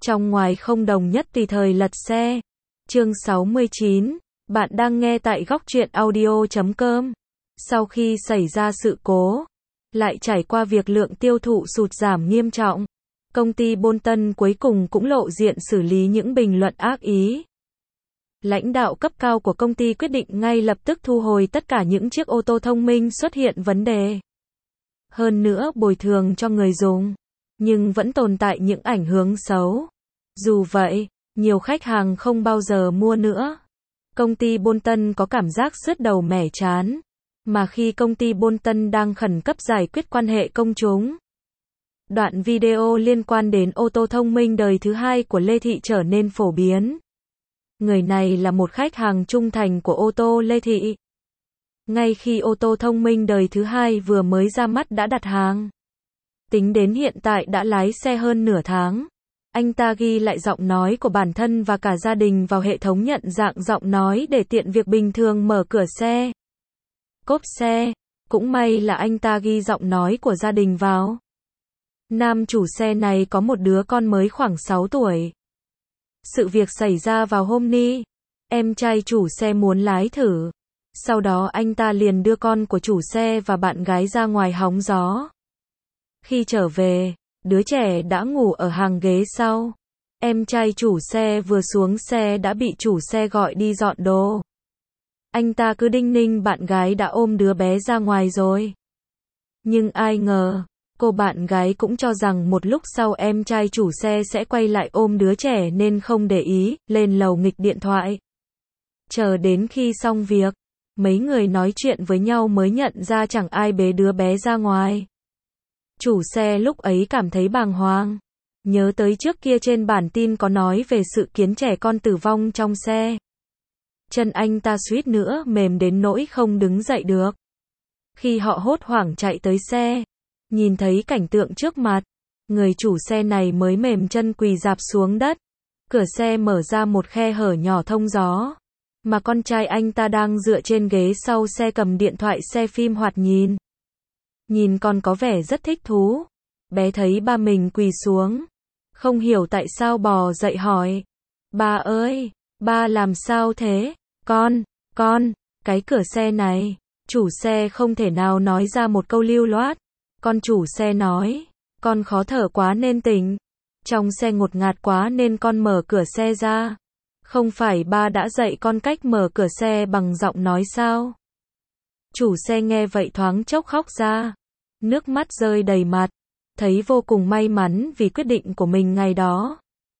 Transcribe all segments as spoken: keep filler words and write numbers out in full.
trong ngoài không đồng nhất tùy thời lật xe. Chương sáu mươi chín, bạn đang nghe tại góc truyện audio chấm com. Sau khi xảy ra sự cố, lại trải qua việc lượng tiêu thụ sụt giảm nghiêm trọng, công ty Bolton cuối cùng cũng lộ diện xử lý những bình luận ác ý. Lãnh đạo cấp cao của công ty quyết định ngay lập tức thu hồi tất cả những chiếc ô tô thông minh xuất hiện vấn đề. Hơn nữa bồi thường cho người dùng, nhưng vẫn tồn tại những ảnh hưởng xấu. Dù vậy, nhiều khách hàng không bao giờ mua nữa. Công ty Bolton có cảm giác sứt đầu mẻ trán, mà khi công ty Bolton đang khẩn cấp giải quyết quan hệ công chúng. Đoạn video liên quan đến ô tô thông minh đời thứ hai của Lê Thị trở nên phổ biến. Người này là một khách hàng trung thành của ô tô Lê Thị. Ngay khi ô tô thông minh đời thứ hai vừa mới ra mắt đã đặt hàng. Tính đến hiện tại đã lái xe hơn nửa tháng. Anh ta ghi lại giọng nói của bản thân và cả gia đình vào hệ thống nhận dạng giọng nói để tiện việc bình thường mở cửa xe, cốp xe. Cũng may là anh ta ghi giọng nói của gia đình vào. Nam chủ xe này có một đứa con mới khoảng sáu tuổi. Sự việc xảy ra vào hôm ni, em trai chủ xe muốn lái thử. Sau đó anh ta liền đưa con của chủ xe và bạn gái ra ngoài hóng gió. Khi trở về, đứa trẻ đã ngủ ở hàng ghế sau. Em trai chủ xe vừa xuống xe đã bị chủ xe gọi đi dọn đồ. Anh ta cứ đinh ninh bạn gái đã ôm đứa bé ra ngoài rồi. Nhưng ai ngờ, cô bạn gái cũng cho rằng một lúc sau em trai chủ xe sẽ quay lại ôm đứa trẻ nên không để ý, lên lầu nghịch điện thoại. Chờ đến khi xong việc, mấy người nói chuyện với nhau mới nhận ra chẳng ai bế đứa bé ra ngoài. Chủ xe lúc ấy cảm thấy bàng hoàng. Nhớ tới trước kia trên bản tin có nói về sự kiến trẻ con tử vong trong xe. Chân anh ta suýt nữa mềm đến nỗi không đứng dậy được. Khi họ hốt hoảng chạy tới xe, nhìn thấy cảnh tượng trước mặt, người chủ xe này mới mềm chân quỳ rạp xuống đất. Cửa xe mở ra một khe hở nhỏ thông gió, mà con trai anh ta đang dựa trên ghế sau xe cầm điện thoại xe phim hoạt nhìn. Nhìn con có vẻ rất thích thú. Bé thấy ba mình quỳ xuống, không hiểu tại sao bò dậy hỏi. Ba ơi, ba làm sao thế? Con, con, cái cửa xe này. Chủ xe không thể nào nói ra một câu lưu loát. Con chủ xe nói, con khó thở quá nên tỉnh. Trong xe ngột ngạt quá nên con mở cửa xe ra. Không phải ba đã dạy con cách mở cửa xe bằng giọng nói sao? Chủ xe nghe vậy thoáng chốc khóc ra. Nước mắt rơi đầy mặt. Thấy vô cùng may mắn vì quyết định của mình ngày đó.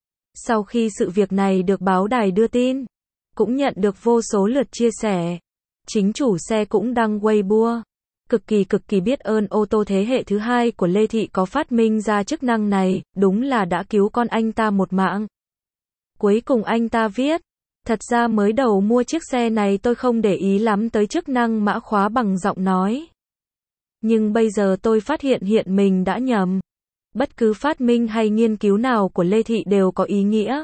Sau khi sự việc này được báo đài đưa tin, cũng nhận được vô số lượt chia sẻ. Chính chủ xe cũng đăng Weibo. Cực kỳ cực kỳ biết ơn ô tô thế hệ thứ hai của Lê Thị có phát minh ra chức năng này, đúng là đã cứu con anh ta một mạng. Cuối cùng anh ta viết, thật ra mới đầu mua chiếc xe này tôi không để ý lắm tới chức năng mã khóa bằng giọng nói. Nhưng bây giờ tôi phát hiện hiện mình đã nhầm. Bất cứ phát minh hay nghiên cứu nào của Lê Thị đều có ý nghĩa.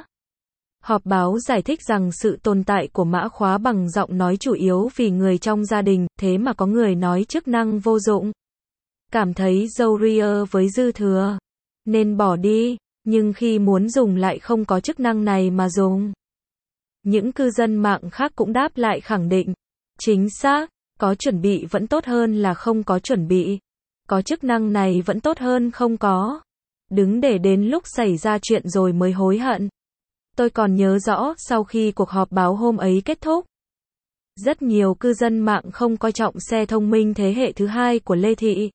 Họp báo giải thích rằng sự tồn tại của mã khóa bằng giọng nói chủ yếu vì người trong gia đình, thế mà có người nói chức năng vô dụng. Cảm thấy dâu ria với dư thừa, nên bỏ đi, nhưng khi muốn dùng lại không có chức năng này mà dùng. Những cư dân mạng khác cũng đáp lại khẳng định, chính xác, có chuẩn bị vẫn tốt hơn là không có chuẩn bị. Có chức năng này vẫn tốt hơn không có. Đừng để đến lúc xảy ra chuyện rồi mới hối hận. Tôi còn nhớ rõ sau khi cuộc họp báo hôm ấy kết thúc, rất nhiều cư dân mạng không coi trọng xe thông minh thế hệ thứ hai của Lê Thị.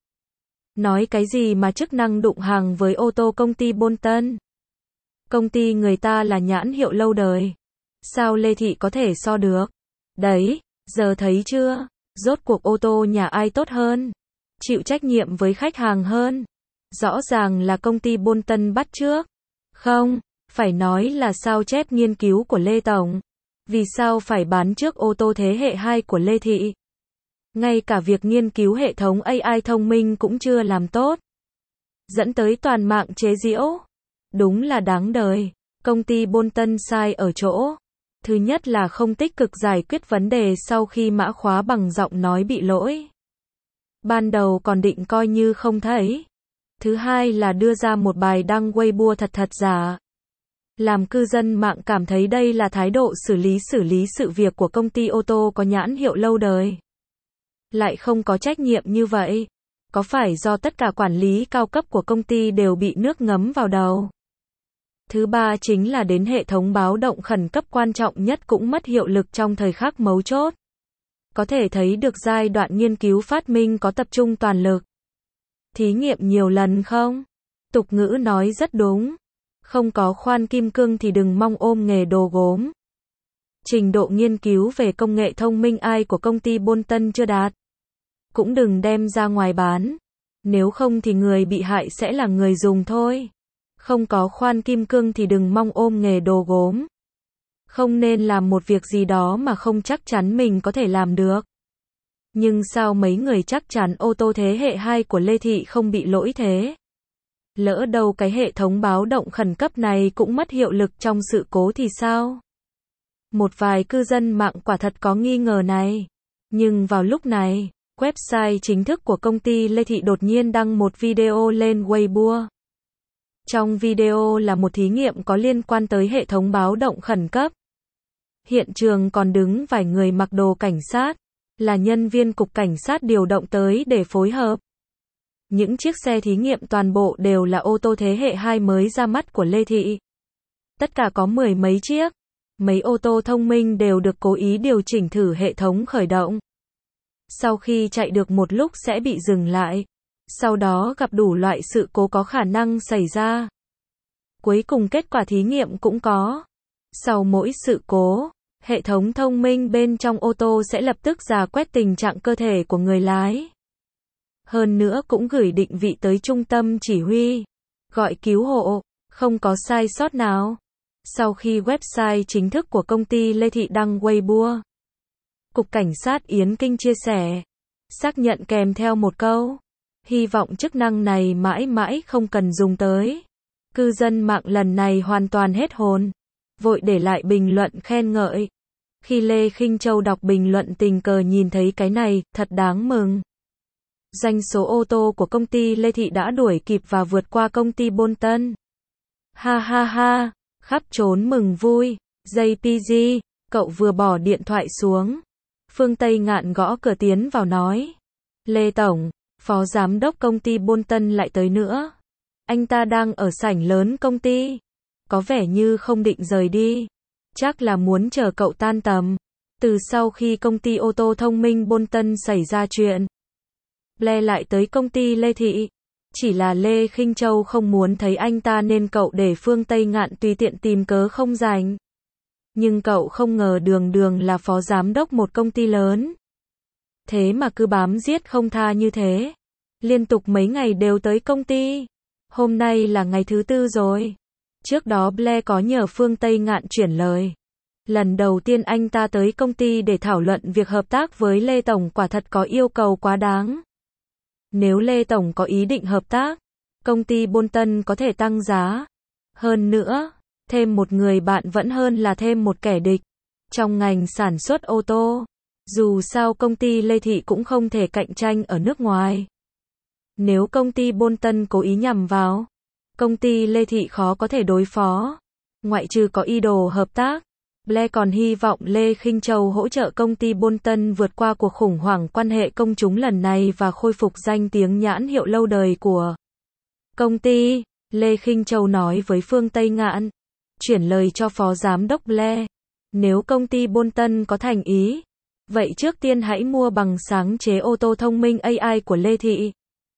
Nói cái gì mà chức năng đụng hàng với ô tô công ty Bolton. Công ty người ta là nhãn hiệu lâu đời. Sao Lê Thị có thể so được? Đấy, giờ thấy chưa? Rốt cuộc ô tô nhà ai tốt hơn? Chịu trách nhiệm với khách hàng hơn? Rõ ràng là công ty Bolton bắt chước. Không, phải nói là sao chép nghiên cứu của Lê Tổng. Vì sao phải bán trước ô tô thế hệ hai của Lê Thị? Ngay cả việc nghiên cứu hệ thống a i thông minh cũng chưa làm tốt. Dẫn tới toàn mạng chế giễu. Đúng là đáng đời. Công ty Bolton sai ở chỗ. Thứ nhất là không tích cực giải quyết vấn đề sau khi mã khóa bằng giọng nói bị lỗi. Ban đầu còn định coi như không thấy. Thứ hai là đưa ra một bài đăng Weibo thật thật giả. làm cư dân mạng cảm thấy đây là thái độ xử lý xử lý sự việc của công ty ô tô có nhãn hiệu lâu đời. Lại không có trách nhiệm như vậy. Có phải do tất cả quản lý cao cấp của công ty đều bị nước ngấm vào đầu? Thứ ba chính là đến hệ thống báo động khẩn cấp quan trọng nhất cũng mất hiệu lực trong thời khắc mấu chốt. Có thể thấy được giai đoạn nghiên cứu phát minh có tập trung toàn lực. Thí nghiệm nhiều lần không? Tục ngữ nói rất đúng. Không có khoan kim cương thì đừng mong ôm nghề đồ gốm. Trình độ nghiên cứu về công nghệ thông minh ai của công ty Bolton chưa đạt. Cũng đừng đem ra ngoài bán. Nếu không thì người bị hại sẽ là người dùng thôi. Không có khoan kim cương thì đừng mong ôm nghề đồ gốm. Không nên làm một việc gì đó mà không chắc chắn mình có thể làm được. Nhưng sao mấy người chắc chắn ô tô thế hệ hai của Lê Thị không bị lỗi thế? Lỡ đâu cái hệ thống báo động khẩn cấp này cũng mất hiệu lực trong sự cố thì sao? Một vài cư dân mạng quả thật có nghi ngờ này. Nhưng vào lúc này, website chính thức của công ty Lê Thị đột nhiên đăng một video lên Weibo. Trong video là một thí nghiệm có liên quan tới hệ thống báo động khẩn cấp. Hiện trường còn đứng vài người mặc đồ cảnh sát, là nhân viên cục cảnh sát điều động tới để phối hợp. Những chiếc xe thí nghiệm toàn bộ đều là ô tô thế hệ hai mới ra mắt của Lê Thị. Tất cả có mười mấy chiếc. Mấy ô tô thông minh đều được cố ý điều chỉnh thử hệ thống khởi động. Sau khi chạy được một lúc sẽ bị dừng lại. Sau đó gặp đủ loại sự cố có khả năng xảy ra. Cuối cùng kết quả thí nghiệm cũng có. Sau mỗi sự cố, hệ thống thông minh bên trong ô tô sẽ lập tức rà quét tình trạng cơ thể của người lái. Hơn nữa cũng gửi định vị tới trung tâm chỉ huy, gọi cứu hộ, không có sai sót nào. Sau khi website chính thức của công ty Lê Thị đăng Weibo, Cục Cảnh sát Yến Kinh chia sẻ, xác nhận kèm theo một câu, hy vọng chức năng này mãi mãi không cần dùng tới. Cư dân mạng lần này hoàn toàn hết hồn, vội để lại bình luận khen ngợi. Khi Lê Khinh Châu đọc bình luận tình cờ nhìn thấy cái này, thật đáng mừng. Doanh số ô tô của công ty Lê Thị đã đuổi kịp và vượt qua công ty Bolton. Ha ha ha, khắp trốn mừng vui. gi pê giê, cậu vừa bỏ điện thoại xuống. Phương Tây Ngạn gõ cửa tiến vào nói. Lê Tổng, Phó Giám đốc công ty Bolton lại tới nữa. Anh ta đang ở sảnh lớn công ty. Có vẻ như không định rời đi. Chắc là muốn chờ cậu tan tầm. Từ sau khi công ty ô tô thông minh Bolton xảy ra chuyện, Lê lại tới công ty Lê Thị. Chỉ là Lê Khinh Châu không muốn thấy anh ta nên cậu để Phương Tây Ngạn tùy tiện tìm cớ không rảnh. Nhưng cậu không ngờ đường đường là phó giám đốc một công ty lớn. Thế mà cứ bám giết không tha như thế. Liên tục mấy ngày đều tới công ty. Hôm nay là ngày thứ tư rồi. Trước đó Blair có nhờ Phương Tây Ngạn chuyển lời. Lần đầu tiên anh ta tới công ty để thảo luận việc hợp tác với Lê Tổng quả thật có yêu cầu quá đáng. Nếu Lê Tổng có ý định hợp tác, công ty Bolton có thể tăng giá. Hơn nữa, thêm một người bạn vẫn hơn là thêm một kẻ địch. Trong ngành sản xuất ô tô, dù sao công ty Lê Thị cũng không thể cạnh tranh ở nước ngoài. Nếu công ty Bolton cố ý nhằm vào, công ty Lê Thị khó có thể đối phó. Ngoại trừ có ý đồ hợp tác, Blair còn hy vọng Lê Khinh Châu hỗ trợ công ty Bolton vượt qua cuộc khủng hoảng quan hệ công chúng lần này và khôi phục danh tiếng nhãn hiệu lâu đời của công ty. Lê Khinh Châu nói với Phương Tây Ngạn, chuyển lời cho Phó Giám đốc Blair. Nếu công ty Bolton có thành ý, vậy trước tiên hãy mua bằng sáng chế ô tô thông minh a i của Lê Thị.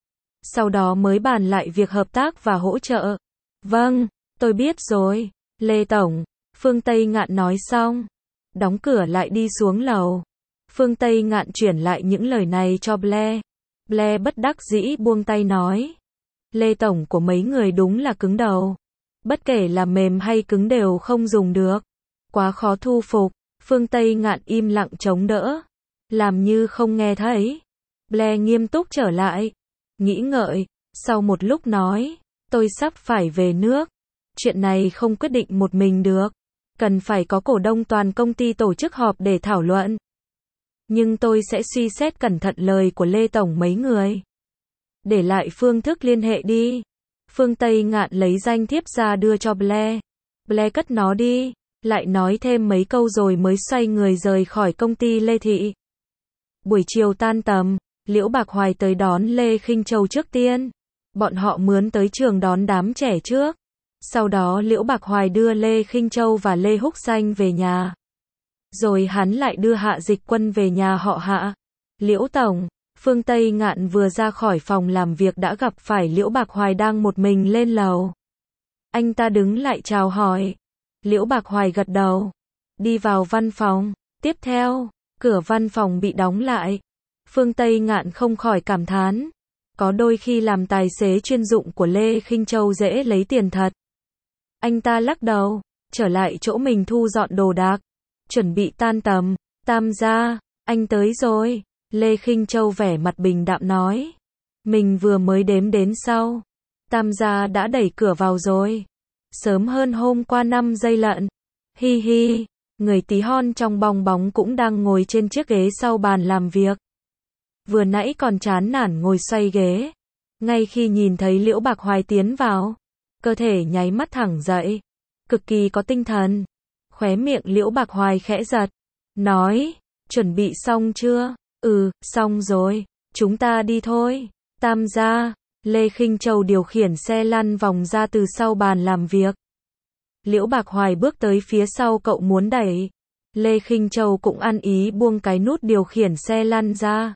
Sau đó mới bàn lại việc hợp tác và hỗ trợ. Vâng, tôi biết rồi, Lê Tổng. Phương Tây Ngạn nói xong, đóng cửa lại đi xuống lầu. Phương Tây Ngạn chuyển lại những lời này cho Blair. Blair bất đắc dĩ buông tay nói. Lê Tổng của mấy người đúng là cứng đầu. Bất kể là mềm hay cứng đều không dùng được. Quá khó thu phục. Phương Tây Ngạn im lặng chống đỡ. Làm như không nghe thấy. Blair nghiêm túc trở lại. Nghĩ ngợi. Sau một lúc nói. Tôi sắp phải về nước. Chuyện này không quyết định một mình được. Cần phải có cổ đông toàn công ty tổ chức họp để thảo luận. Nhưng tôi sẽ suy xét cẩn thận lời của Lê Tổng mấy người. Để lại phương thức liên hệ đi. Phương Tây Ngạn lấy danh thiếp ra đưa cho Blair. Ble cất nó đi, lại nói thêm mấy câu rồi mới xoay người rời khỏi công ty Lê Thị. Buổi chiều tan tầm, Liễu Bạc Hoài tới đón Lê Khinh Châu trước tiên. Bọn họ mướn tới trường đón đám trẻ trước. Sau đó Liễu Bạc Hoài đưa Lê Khinh Châu và Lê Húc Xanh về nhà. Rồi hắn lại đưa Hạ Dịch Quân về nhà họ Hạ. Liễu Tổng, Phương Tây Ngạn vừa ra khỏi phòng làm việc đã gặp phải Liễu Bạc Hoài đang một mình lên lầu. Anh ta đứng lại chào hỏi. Liễu Bạc Hoài gật đầu. Đi vào văn phòng. Tiếp theo, cửa văn phòng bị đóng lại. Phương Tây Ngạn không khỏi cảm thán. Có đôi khi làm tài xế chuyên dụng của Lê Khinh Châu dễ lấy tiền thật. Anh ta lắc đầu, trở lại chỗ mình thu dọn đồ đạc. Chuẩn bị tan tầm. Tam gia, anh tới rồi. Lê Khinh Châu vẻ mặt bình đạm nói. Mình vừa mới đếm đến sau. Tam gia đã đẩy cửa vào rồi. Sớm hơn hôm qua năm giây lận. Hi hi, người tí hon trong bong bóng cũng đang ngồi trên chiếc ghế sau bàn làm việc. Vừa nãy còn chán nản ngồi xoay ghế. Ngay khi nhìn thấy Liễu Bạc Hoài tiến vào, cơ thể nháy mắt thẳng dậy. Cực kỳ có tinh thần. Khóe miệng Liễu Bạc Hoài khẽ giật. Nói, chuẩn bị xong chưa? Ừ, xong rồi. Chúng ta đi thôi. Tam gia. Lê Khinh Châu điều khiển xe lăn vòng ra từ sau bàn làm việc. Liễu Bạc Hoài bước tới phía sau cậu muốn đẩy. Lê Khinh Châu cũng ăn ý buông cái nút điều khiển xe lăn ra.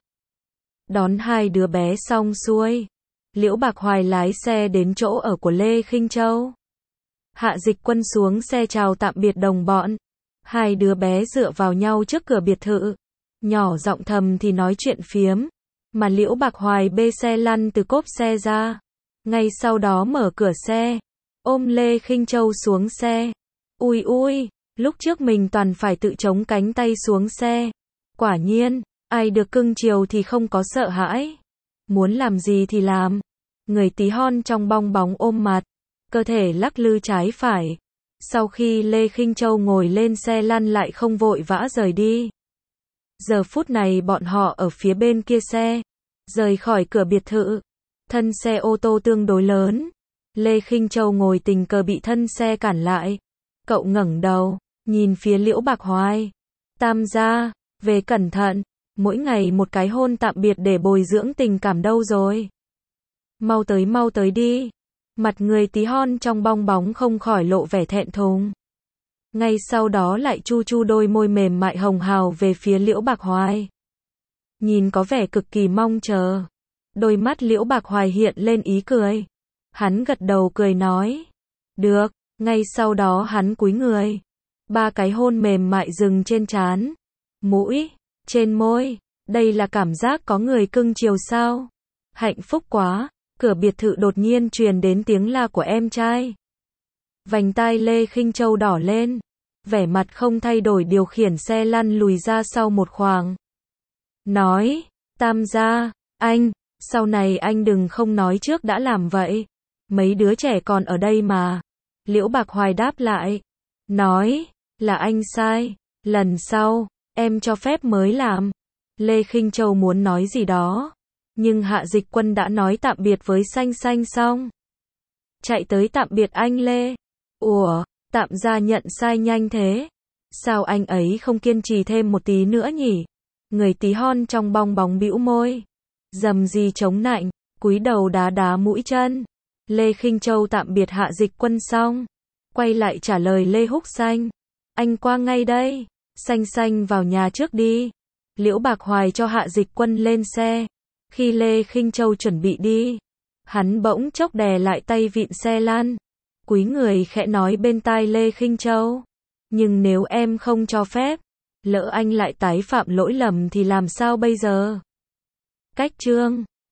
Đón hai đứa bé xong xuôi. Liễu Bạc Hoài lái xe đến chỗ ở của Lê Khinh Châu. Hạ Dịch Quân xuống xe chào tạm biệt đồng bọn. Hai đứa bé dựa vào nhau trước cửa biệt thự. Nhỏ giọng thầm thì nói chuyện phiếm. Mà Liễu Bạc Hoài bê xe lăn từ cốp xe ra. Ngay sau đó mở cửa xe. Ôm Lê Khinh Châu xuống xe. Ui ui, lúc trước mình toàn phải tự chống cánh tay xuống xe. Quả nhiên, ai được cưng chiều thì không có sợ hãi. Muốn làm gì thì làm. Người tí hon trong bong bóng ôm mặt. Cơ thể lắc lư trái phải. Sau khi Lê Khinh Châu ngồi lên xe lăn lại không vội vã rời đi. Giờ phút này bọn họ ở phía bên kia xe. Rời khỏi cửa biệt thự. Thân xe ô tô tương đối lớn. Lê Khinh Châu ngồi tình cờ bị thân xe cản lại. Cậu ngẩng đầu, nhìn phía Liễu Bạc Hoài. Tam gia, về cẩn thận. Mỗi ngày một cái hôn tạm biệt để bồi dưỡng tình cảm đâu rồi. Mau tới mau tới đi. Mặt người tí hon trong bong bóng không khỏi lộ vẻ thẹn thùng. Ngay sau đó lại chu chu đôi môi mềm mại hồng hào về phía Liễu Bạc Hoài. Nhìn có vẻ cực kỳ mong chờ. Đôi mắt Liễu Bạc Hoài hiện lên ý cười. Hắn gật đầu cười nói. Được, ngay sau đó hắn cúi người. Ba cái hôn mềm mại dừng trên trán, mũi, trên môi. Đây là cảm giác có người cưng chiều sao? Hạnh phúc quá. Cửa biệt thự đột nhiên truyền đến tiếng la của em trai. Vành tai Lê Khinh Châu đỏ lên. Vẻ mặt không thay đổi điều khiển xe lăn lùi ra sau một khoảng. Nói, Tam gia, anh, sau này anh đừng không nói trước đã làm vậy. Mấy đứa trẻ còn ở đây mà. Liễu Bạc Hoài đáp lại. Nói, là anh sai. Lần sau, em cho phép mới làm. Lê Khinh Châu muốn nói gì đó. Nhưng Hạ Dịch Quân đã nói tạm biệt với Xanh Xanh xong. Chạy tới tạm biệt anh Lê. Ủa, Tạm gia nhận sai nhanh thế. Sao anh ấy không kiên trì thêm một tí nữa nhỉ? Người tí hon trong bong bóng bĩu môi. Dầm gì chống nạnh, cúi đầu đá đá mũi chân. Lê Khinh Châu tạm biệt Hạ Dịch Quân xong. Quay lại trả lời Lê Húc Xanh. Anh qua ngay đây. Xanh Xanh vào nhà trước đi. Liễu Bạc Hoài cho Hạ Dịch Quân lên xe. Khi Lê Khinh Châu chuẩn bị đi, hắn bỗng chốc đè lại tay vịn xe lăn. Cúi người khẽ nói bên tai Lê Khinh Châu. Nhưng nếu em không cho phép, lỡ anh lại tái phạm lỗi lầm thì làm sao bây giờ? Cách chương